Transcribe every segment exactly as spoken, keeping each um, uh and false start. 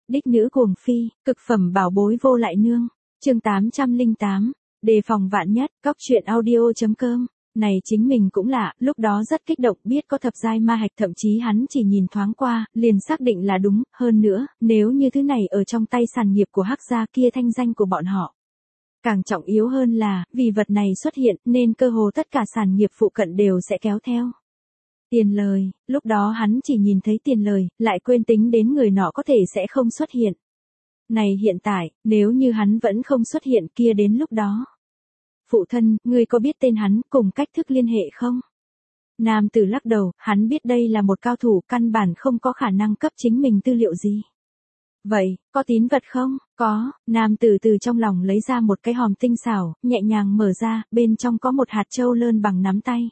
Đích nữ cuồng phi, cực phẩm bảo bối vô lại nương. Chương tám trăm lẻ tám, đề phòng vạn nhất, góc truyện audio chấm com. Này chính mình cũng lạ, lúc đó rất kích động biết có thập giai ma hạch, thậm chí hắn chỉ nhìn thoáng qua, liền xác định là đúng, hơn nữa, nếu như thứ này ở trong tay sản nghiệp của Hắc gia kia thanh danh của bọn họ. Càng trọng yếu hơn là, vì vật này xuất hiện nên cơ hồ tất cả sản nghiệp phụ cận đều sẽ kéo theo. Tiền lời, lúc đó hắn chỉ nhìn thấy tiền lời, lại quên tính đến người nọ có thể sẽ không xuất hiện. Này hiện tại, nếu như hắn vẫn không xuất hiện kia đến lúc đó. Phụ thân, ngươi có biết tên hắn cùng cách thức liên hệ không? Nam tử lắc đầu, hắn biết đây là một cao thủ căn bản không có khả năng cấp chính mình tư liệu gì. Vậy, có tín vật không? Có, nam tử từ trong lòng lấy ra một cái hòm tinh xảo, nhẹ nhàng mở ra, bên trong có một hạt châu lơn bằng nắm tay.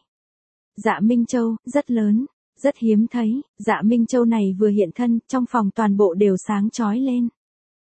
Dạ Minh Châu, rất lớn, rất hiếm thấy, Dạ Minh Châu này vừa hiện thân, trong phòng toàn bộ đều sáng chói lên.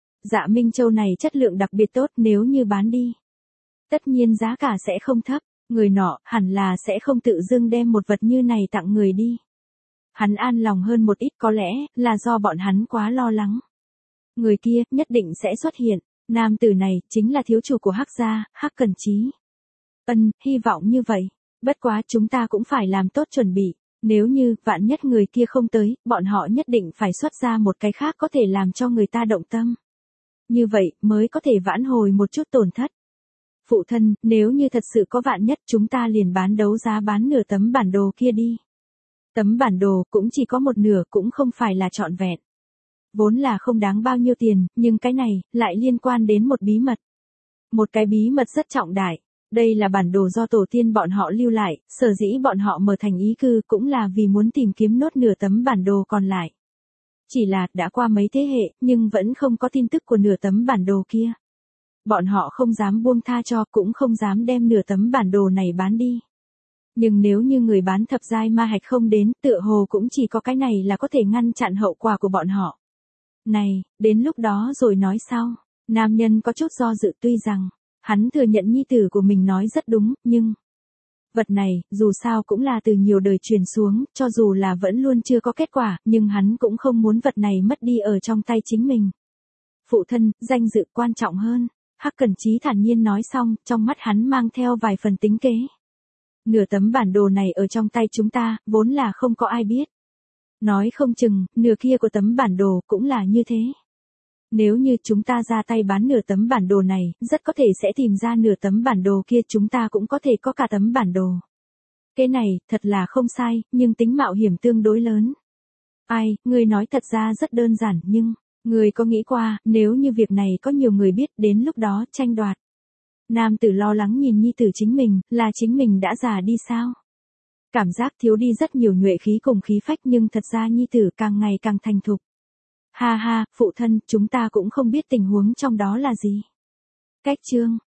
Dạ Minh Châu này chất lượng đặc biệt tốt nếu như bán đi. Tất nhiên giá cả sẽ không thấp, người nọ hẳn là sẽ không tự dưng đem một vật như này tặng người đi. Hắn an lòng hơn một ít, có lẽ là do bọn hắn quá lo lắng. Người kia nhất định sẽ xuất hiện, nam tử này chính là thiếu chủ của Hắc gia, Hắc Cẩn Chí. Ân, hy vọng như vậy, bất quá chúng ta cũng phải làm tốt chuẩn bị, nếu như vạn nhất người kia không tới, bọn họ nhất định phải xuất ra một cái khác có thể làm cho người ta động tâm. Như vậy mới có thể vãn hồi một chút tổn thất. Phụ thân, nếu như thật sự có vạn nhất chúng ta liền bán đấu giá bán nửa tấm bản đồ kia đi. Tấm bản đồ cũng chỉ có một nửa, cũng không phải là trọn vẹn. Vốn là không đáng bao nhiêu tiền, nhưng cái này lại liên quan đến một bí mật. Một cái bí mật rất trọng đại. Đây là bản đồ do tổ tiên bọn họ lưu lại, sở dĩ bọn họ mở thành ý cư cũng là vì muốn tìm kiếm nốt nửa tấm bản đồ còn lại. Chỉ là đã qua mấy thế hệ, nhưng vẫn không có tin tức của nửa tấm bản đồ kia. Bọn họ không dám buông tha cho, cũng không dám đem nửa tấm bản đồ này bán đi. Nhưng nếu như người bán thập giai ma hạch không đến, tựa hồ cũng chỉ có cái này là có thể ngăn chặn hậu quả của bọn họ. Này, đến lúc đó rồi nói sau. Nam nhân có chút do dự, tuy rằng hắn thừa nhận nhi tử của mình nói rất đúng, nhưng vật này, dù sao cũng là từ nhiều đời truyền xuống, cho dù là vẫn luôn chưa có kết quả, nhưng hắn cũng không muốn vật này mất đi ở trong tay chính mình. Phụ thân, danh dự quan trọng hơn. Hắc Cẩn Chí thản nhiên nói xong, trong mắt hắn mang theo vài phần tính kế. Nửa tấm bản đồ này ở trong tay chúng ta, vốn là không có ai biết. Nói không chừng, nửa kia của tấm bản đồ cũng là như thế. Nếu như chúng ta ra tay bán nửa tấm bản đồ này, rất có thể sẽ tìm ra nửa tấm bản đồ kia, chúng ta cũng có thể có cả tấm bản đồ. Cái này, thật là không sai, nhưng tính mạo hiểm tương đối lớn. Ai, người nói thật ra rất đơn giản, nhưng người có nghĩ qua, nếu như việc này có nhiều người biết, đến lúc đó tranh đoạt. Nam tử lo lắng nhìn nhi tử chính mình, là chính mình đã già đi sao? Cảm giác thiếu đi rất nhiều nhuệ khí cùng khí phách, nhưng thật ra nhi tử càng ngày càng thành thục. Ha ha, phụ thân, chúng ta cũng không biết tình huống trong đó là gì. Cách chương